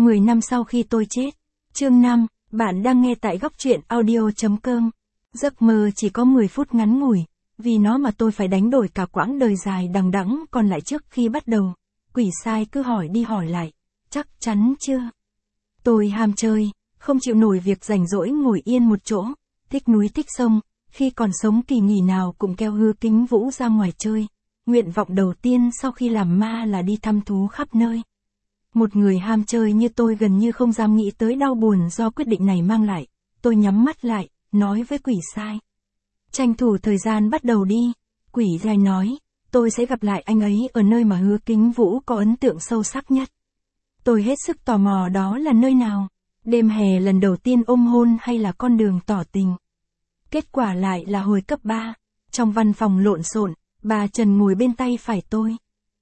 10 năm sau khi tôi chết. Chương 5, bạn đang nghe tại góc truyện audio.com. Giấc mơ chỉ có 10 phút ngắn ngủi, vì nó mà tôi phải đánh đổi cả quãng đời dài đằng đẵng còn lại trước khi bắt đầu. Quỷ sai cứ hỏi đi hỏi lại, chắc chắn chưa? Tôi ham chơi, không chịu nổi việc rảnh rỗi ngồi yên một chỗ, thích núi thích sông, khi còn sống kỳ nghỉ nào cũng kéo Hứa Kính Vũ ra ngoài chơi. Nguyện vọng đầu tiên sau khi làm ma là đi thăm thú khắp nơi. Một người ham chơi như tôi gần như không dám nghĩ tới đau buồn do quyết định này mang lại. Tôi nhắm mắt lại, nói với quỷ sai. Tranh thủ thời gian bắt đầu đi. Quỷ sai nói, tôi sẽ gặp lại anh ấy ở nơi mà Hứa Kính Vũ có ấn tượng sâu sắc nhất. Tôi hết sức tò mò đó là nơi nào. Đêm hè lần đầu tiên ôm hôn hay là con đường tỏ tình. Kết quả lại là hồi cấp 3. Trong văn phòng lộn xộn, bà Trần ngồi bên tay phải tôi.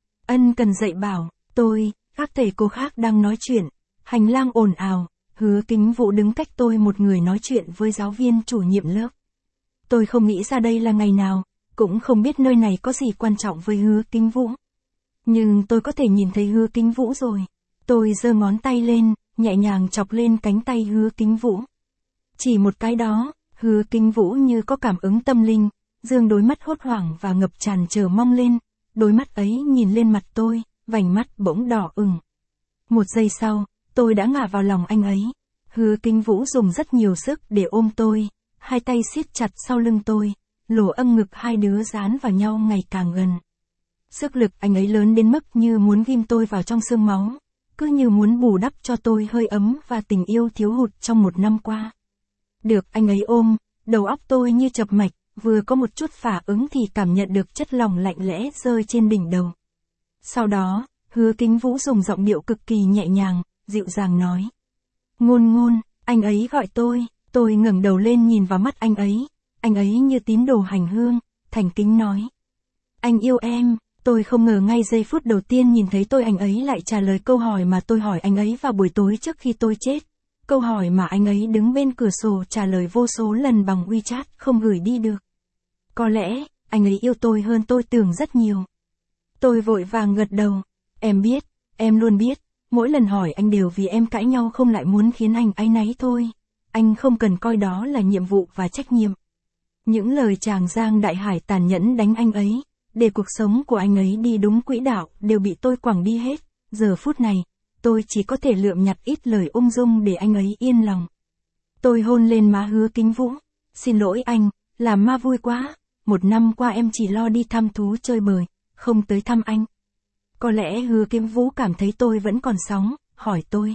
Ân cần dạy bảo, tôi, các thầy cô khác đang nói chuyện. Hành lang ồn ào, Hứa Kính Vũ đứng cách tôi một người nói chuyện với giáo viên chủ nhiệm lớp. Tôi không nghĩ ra đây là ngày nào, cũng không biết nơi này có gì quan trọng với Hứa Kính Vũ. Nhưng tôi có thể nhìn thấy Hứa Kính Vũ rồi. Tôi giơ ngón tay lên, nhẹ nhàng chọc lên cánh tay Hứa Kính Vũ. Chỉ một cái đó, Hứa Kính Vũ như có cảm ứng tâm linh, dương đôi mắt hốt hoảng và ngập tràn chờ mong lên. Đôi mắt ấy nhìn lên mặt tôi, vành mắt bỗng đỏ ửng. Một giây sau, tôi đã ngả vào lòng anh ấy. Hứa Kính Vũ dùng rất nhiều sức để ôm tôi, hai tay siết chặt sau lưng tôi, lỗ âm ngực hai đứa dán vào nhau ngày càng gần. Sức lực anh ấy lớn đến mức như muốn ghim tôi vào trong xương máu, cứ như muốn bù đắp cho tôi hơi ấm và tình yêu thiếu hụt trong một năm qua. Được anh ấy ôm, đầu óc tôi như chập mạch, vừa có một chút phản ứng thì cảm nhận được chất lỏng lạnh lẽ rơi trên đỉnh đầu. Sau đó, Hứa Kính Vũ dùng giọng điệu cực kỳ nhẹ nhàng, dịu dàng nói. Ngôn ngôn, anh ấy gọi tôi ngẩng đầu lên nhìn vào mắt anh ấy như tín đồ hành hương, thành kính nói. Anh yêu em, tôi không ngờ ngay giây phút đầu tiên nhìn thấy anh ấy lại trả lời câu hỏi mà tôi hỏi anh ấy vào buổi tối trước khi tôi chết. Câu hỏi mà anh ấy đứng bên cửa sổ trả lời vô số lần bằng WeChat không gửi đi được. Có lẽ, anh ấy yêu tôi hơn tôi tưởng rất nhiều. Tôi vội vàng gật đầu. Em biết, em luôn biết, mỗi lần hỏi anh đều vì em cãi nhau không lại muốn khiến anh áy náy thôi. Anh không cần coi đó là nhiệm vụ và trách nhiệm. Những lời Tràng Giang Đại Hải tàn nhẫn đánh anh ấy, để cuộc sống của anh ấy đi đúng quỹ đạo đều bị tôi quẳng đi hết. Giờ phút này, tôi chỉ có thể lượm nhặt ít lời ung dung để anh ấy yên lòng. Tôi hôn lên má Hứa Kính Vũ. Xin lỗi anh, làm ma vui quá. Một năm qua em chỉ lo đi thăm thú chơi bời, không tới thăm anh. Có lẽ Hứa Kính Vũ cảm thấy tôi vẫn còn sống, hỏi tôi.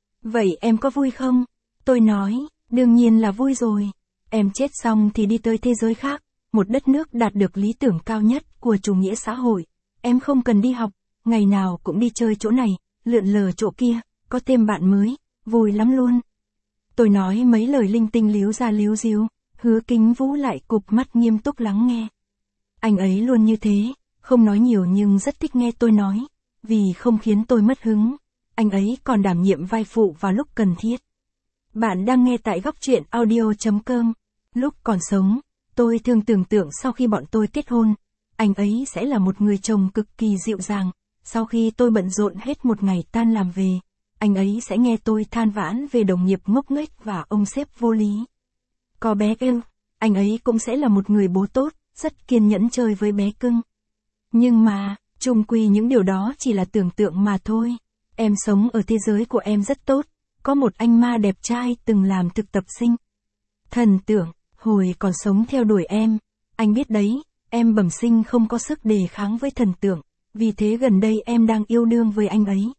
Vậy em có vui không? Tôi nói, đương nhiên là vui rồi. Em chết xong thì đi tới thế giới khác, một đất nước đạt được lý tưởng cao nhất của chủ nghĩa xã hội. Em không cần đi học, ngày nào cũng đi chơi chỗ này, lượn lờ chỗ kia, có thêm bạn mới, vui lắm luôn. Tôi nói mấy lời linh tinh líu ra líu díu, Hứa Kính Vũ lại cụp mắt nghiêm túc lắng nghe. Anh ấy luôn như thế, không nói nhiều nhưng rất thích nghe tôi nói, vì không khiến tôi mất hứng. Anh ấy còn đảm nhiệm vai phụ vào lúc cần thiết. Bạn đang nghe tại góc truyện audio.com. Lúc còn sống, tôi thường tưởng tượng sau khi bọn tôi kết hôn, anh ấy sẽ là một người chồng cực kỳ dịu dàng. Sau khi tôi bận rộn hết một ngày tan làm về, anh ấy sẽ nghe tôi than vãn về đồng nghiệp ngốc nghếch và ông sếp vô lý. Có bé cưng, anh ấy cũng sẽ là một người bố tốt, rất kiên nhẫn chơi với bé cưng. Nhưng mà, chung quy những điều đó chỉ là tưởng tượng mà thôi. Em sống ở thế giới của em rất tốt, có một anh ma đẹp trai từng làm thực tập sinh. Thần tượng, hồi còn sống theo đuổi em, anh biết đấy, em bẩm sinh không có sức đề kháng với thần tượng, vì thế gần đây em đang yêu đương với anh ấy.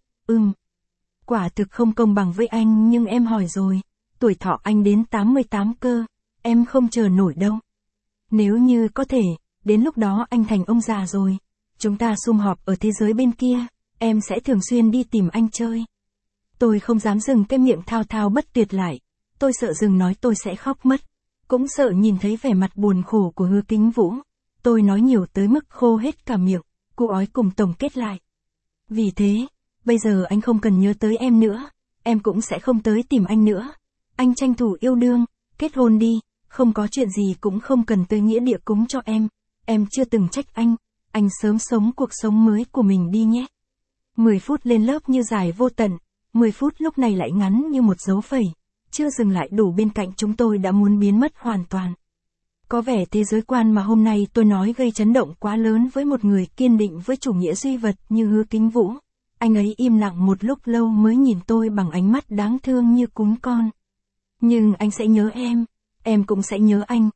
Quả thực không công bằng với anh nhưng em hỏi rồi, tuổi thọ anh đến 88 cơ, em không chờ nổi đâu. Nếu như có thể, đến lúc đó anh thành ông già rồi, chúng ta sum họp ở thế giới bên kia, em sẽ thường xuyên đi tìm anh chơi. Tôi không dám dừng cái miệng thao thao bất tuyệt lại, tôi sợ dừng nói tôi sẽ khóc mất, cũng sợ nhìn thấy vẻ mặt buồn khổ của Hứa Kính Vũ. Tôi nói nhiều tới mức khô hết cả miệng, cô ói cùng tổng kết lại. Vì thế, bây giờ anh không cần nhớ tới em nữa, em cũng sẽ không tới tìm anh nữa. Anh tranh thủ yêu đương, kết hôn đi, không có chuyện gì cũng không cần tới nghĩa địa cúng cho em chưa từng trách anh sớm sống cuộc sống mới của mình đi nhé. 10 phút lên lớp như dài vô tận, 10 phút lúc này lại ngắn như một dấu phẩy, chưa dừng lại đủ bên cạnh chúng tôi đã muốn biến mất hoàn toàn. Có vẻ thế giới quan mà hôm nay tôi nói gây chấn động quá lớn với một người kiên định với chủ nghĩa duy vật như Hứa Kính Vũ. Anh ấy im lặng một lúc lâu mới nhìn tôi bằng ánh mắt đáng thương như cún con. Nhưng anh sẽ nhớ em cũng sẽ nhớ anh,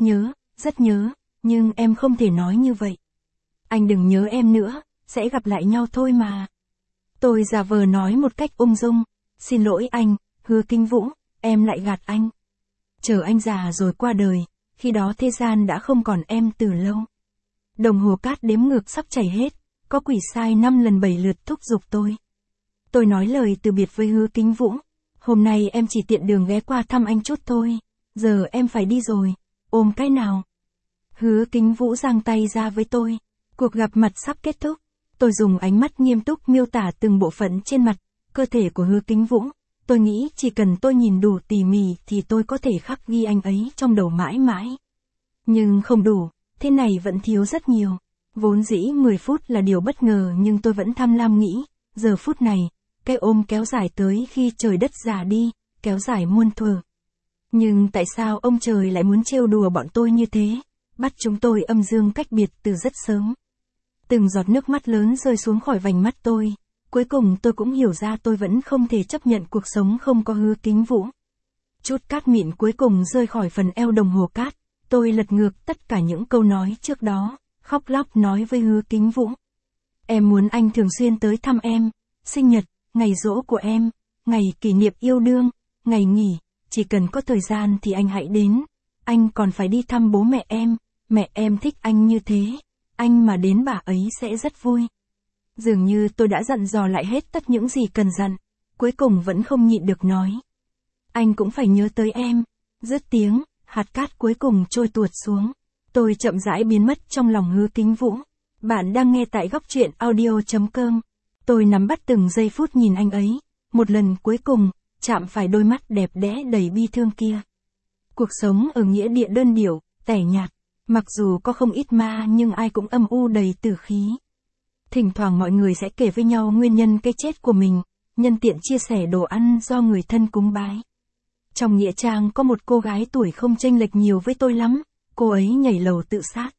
rất nhớ, nhưng em không thể nói như vậy. Anh đừng nhớ em nữa, sẽ gặp lại nhau thôi mà. Tôi giả vờ nói một cách ung dung, xin lỗi anh, Hứa Kính Vũ, em lại gạt anh. Chờ anh già rồi qua đời, khi đó thế gian đã không còn em từ lâu. Đồng hồ cát đếm ngược sắp chảy hết, có quỷ sai 5 lần 7 lượt thúc giục tôi. Tôi nói lời từ biệt với Hứa Kính Vũ. Hôm nay em chỉ tiện đường ghé qua thăm anh chút thôi, giờ em phải đi rồi, ôm cái nào. Hứa Kính Vũ giang tay ra với tôi. Cuộc gặp mặt sắp kết thúc. Tôi dùng ánh mắt nghiêm túc miêu tả từng bộ phận trên mặt, cơ thể của Hứa Kính Vũ. Tôi nghĩ chỉ cần tôi nhìn đủ tỉ mỉ thì tôi có thể khắc ghi anh ấy trong đầu mãi mãi. Nhưng không đủ, thế này vẫn thiếu rất nhiều. Vốn dĩ 10 phút là điều bất ngờ nhưng tôi vẫn tham lam nghĩ, giờ phút này, cái ôm kéo dài tới khi trời đất già đi, kéo dài muôn thuở. Nhưng tại sao ông trời lại muốn trêu đùa bọn tôi như thế, bắt chúng tôi âm dương cách biệt từ rất sớm. Từng giọt nước mắt lớn rơi xuống khỏi vành mắt tôi. Cuối cùng tôi cũng hiểu ra tôi vẫn không thể chấp nhận cuộc sống không có Hứa Kính Vũ. Chút cát mịn cuối cùng rơi khỏi phần eo đồng hồ cát. Tôi lật ngược tất cả những câu nói trước đó, khóc lóc nói với Hứa Kính Vũ. Em muốn anh thường xuyên tới thăm em, sinh nhật, ngày giỗ của em, ngày kỷ niệm yêu đương, ngày nghỉ, chỉ cần có thời gian thì anh hãy đến. Anh còn phải đi thăm bố mẹ em thích anh như thế, anh mà đến bà ấy sẽ rất vui. Dường như tôi đã dặn dò lại hết tất những gì cần dặn, cuối cùng vẫn không nhịn được nói. Anh cũng phải nhớ tới em. Dứt tiếng, hạt cát cuối cùng trôi tuột xuống. Tôi chậm rãi biến mất trong lòng Hứa Kính Vũ. Bạn đang nghe tại góc truyện audio.com. Tôi nắm bắt từng giây phút nhìn anh ấy, một lần cuối cùng, chạm phải đôi mắt đẹp đẽ đầy bi thương kia. Cuộc sống ở nghĩa địa đơn điệu, tẻ nhạt, mặc dù có không ít ma nhưng ai cũng âm u đầy tử khí. Thỉnh thoảng mọi người sẽ kể với nhau nguyên nhân cái chết của mình, nhân tiện chia sẻ đồ ăn do người thân cúng bái. Trong nghĩa trang có một cô gái tuổi không chênh lệch nhiều với tôi lắm, cô ấy nhảy lầu tự sát.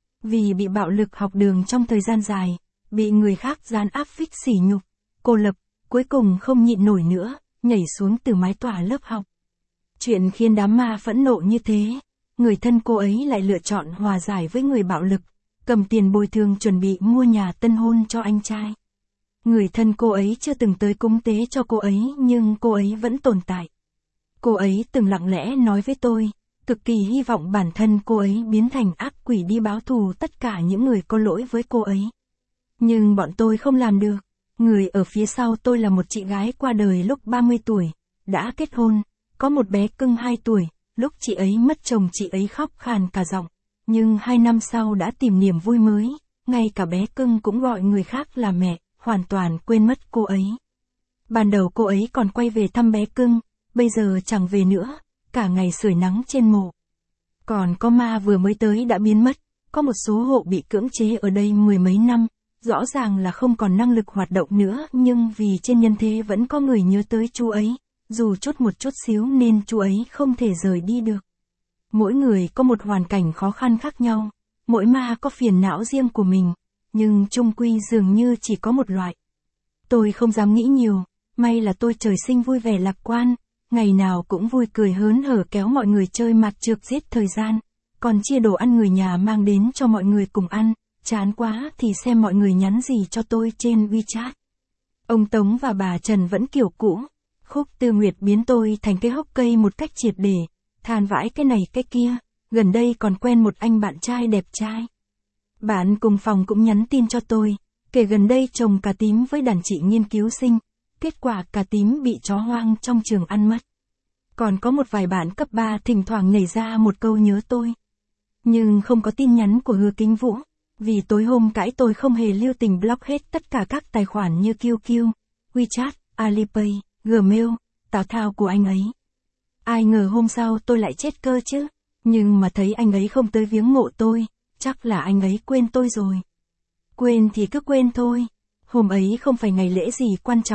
Vì bị bạo lực học đường trong thời gian dài, bị người khác giàn áp phích sỉ nhục, cô lập, cuối cùng không nhịn nổi nữa, nhảy xuống từ mái tòa lớp học. Chuyện khiến đám ma phẫn nộ như thế, người thân cô ấy lại lựa chọn hòa giải với người bạo lực, cầm tiền bồi thường chuẩn bị mua nhà tân hôn cho anh trai. Người thân cô ấy chưa từng tới cúng tế cho cô ấy nhưng cô ấy vẫn tồn tại. Cô ấy từng lặng lẽ nói với tôi, cực kỳ hy vọng bản thân cô ấy biến thành ác quỷ đi báo thù tất cả những người có lỗi với cô ấy. Nhưng bọn tôi không làm được. Người ở phía sau tôi là một chị gái qua đời lúc 30 tuổi, đã kết hôn, có một bé cưng 2 tuổi, lúc chị ấy mất chồng chị ấy khóc khàn cả giọng. Nhưng 2 năm sau đã tìm niềm vui mới, ngay cả bé cưng cũng gọi người khác là mẹ, hoàn toàn quên mất cô ấy. Ban đầu cô ấy còn quay về thăm bé cưng, bây giờ chẳng về nữa, cả ngày sưởi nắng trên mộ. Còn có ma vừa mới tới đã biến mất, có một số hộ bị cưỡng chế ở đây 10 mấy năm, rõ ràng là không còn năng lực hoạt động nữa nhưng vì trên nhân thế vẫn có người nhớ tới chú ấy, dù một chút xíu nên chú ấy không thể rời đi được. Mỗi người có một hoàn cảnh khó khăn khác nhau, mỗi ma có phiền não riêng của mình, nhưng chung quy dường như chỉ có một loại. Tôi không dám nghĩ nhiều, may là tôi trời sinh vui vẻ lạc quan, ngày nào cũng vui cười hớn hở kéo mọi người chơi mặt trược giết thời gian, còn chia đồ ăn người nhà mang đến cho mọi người cùng ăn, chán quá thì xem mọi người nhắn gì cho tôi trên WeChat. Ông Tống và bà Trần vẫn kiểu cũ, Khúc Tư Nguyệt biến tôi thành cái hốc cây một cách triệt để, than vãi cái này cái kia, gần đây còn quen một anh bạn trai đẹp trai. Bạn cùng phòng cũng nhắn tin cho tôi, kể gần đây chồng cà tím với đàn chị nghiên cứu sinh, kết quả cà tím bị chó hoang trong trường ăn mất. Còn có một vài bạn cấp 3 thỉnh thoảng nhảy ra một câu nhớ tôi. Nhưng không có tin nhắn của Hứa Kính Vũ, vì tối hôm cãi tôi không hề lưu tình block hết tất cả các tài khoản như QQ, WeChat, Alipay, Gmail, Tào Thao của anh ấy. Ai ngờ hôm sau tôi lại chết cơ chứ, nhưng mà thấy anh ấy không tới viếng mộ tôi, chắc là anh ấy quên tôi rồi. Quên thì cứ quên thôi, hôm ấy không phải ngày lễ gì quan trọng,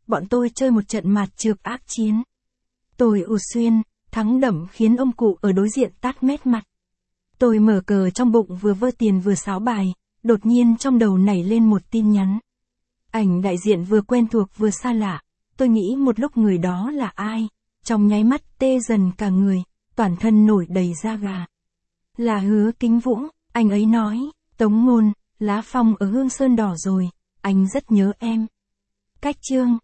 bọn tôi chơi một trận mạt trược ác chiến. Tôi ù xuyên, thắng đậm khiến ông cụ ở đối diện tát mét mặt. Tôi mở cờ trong bụng vừa vơ tiền vừa sáo bài, đột nhiên trong đầu nảy lên một tin nhắn. Ảnh đại diện vừa quen thuộc vừa xa lạ, tôi nghĩ một lúc người đó là ai, trong nháy mắt tê dần cả người, toàn thân nổi đầy da gà. Là Hứa Kính Vũ, anh ấy nói, Tống Ngôn, lá phong ở Hương Sơn đỏ rồi, anh rất nhớ em. Cách chương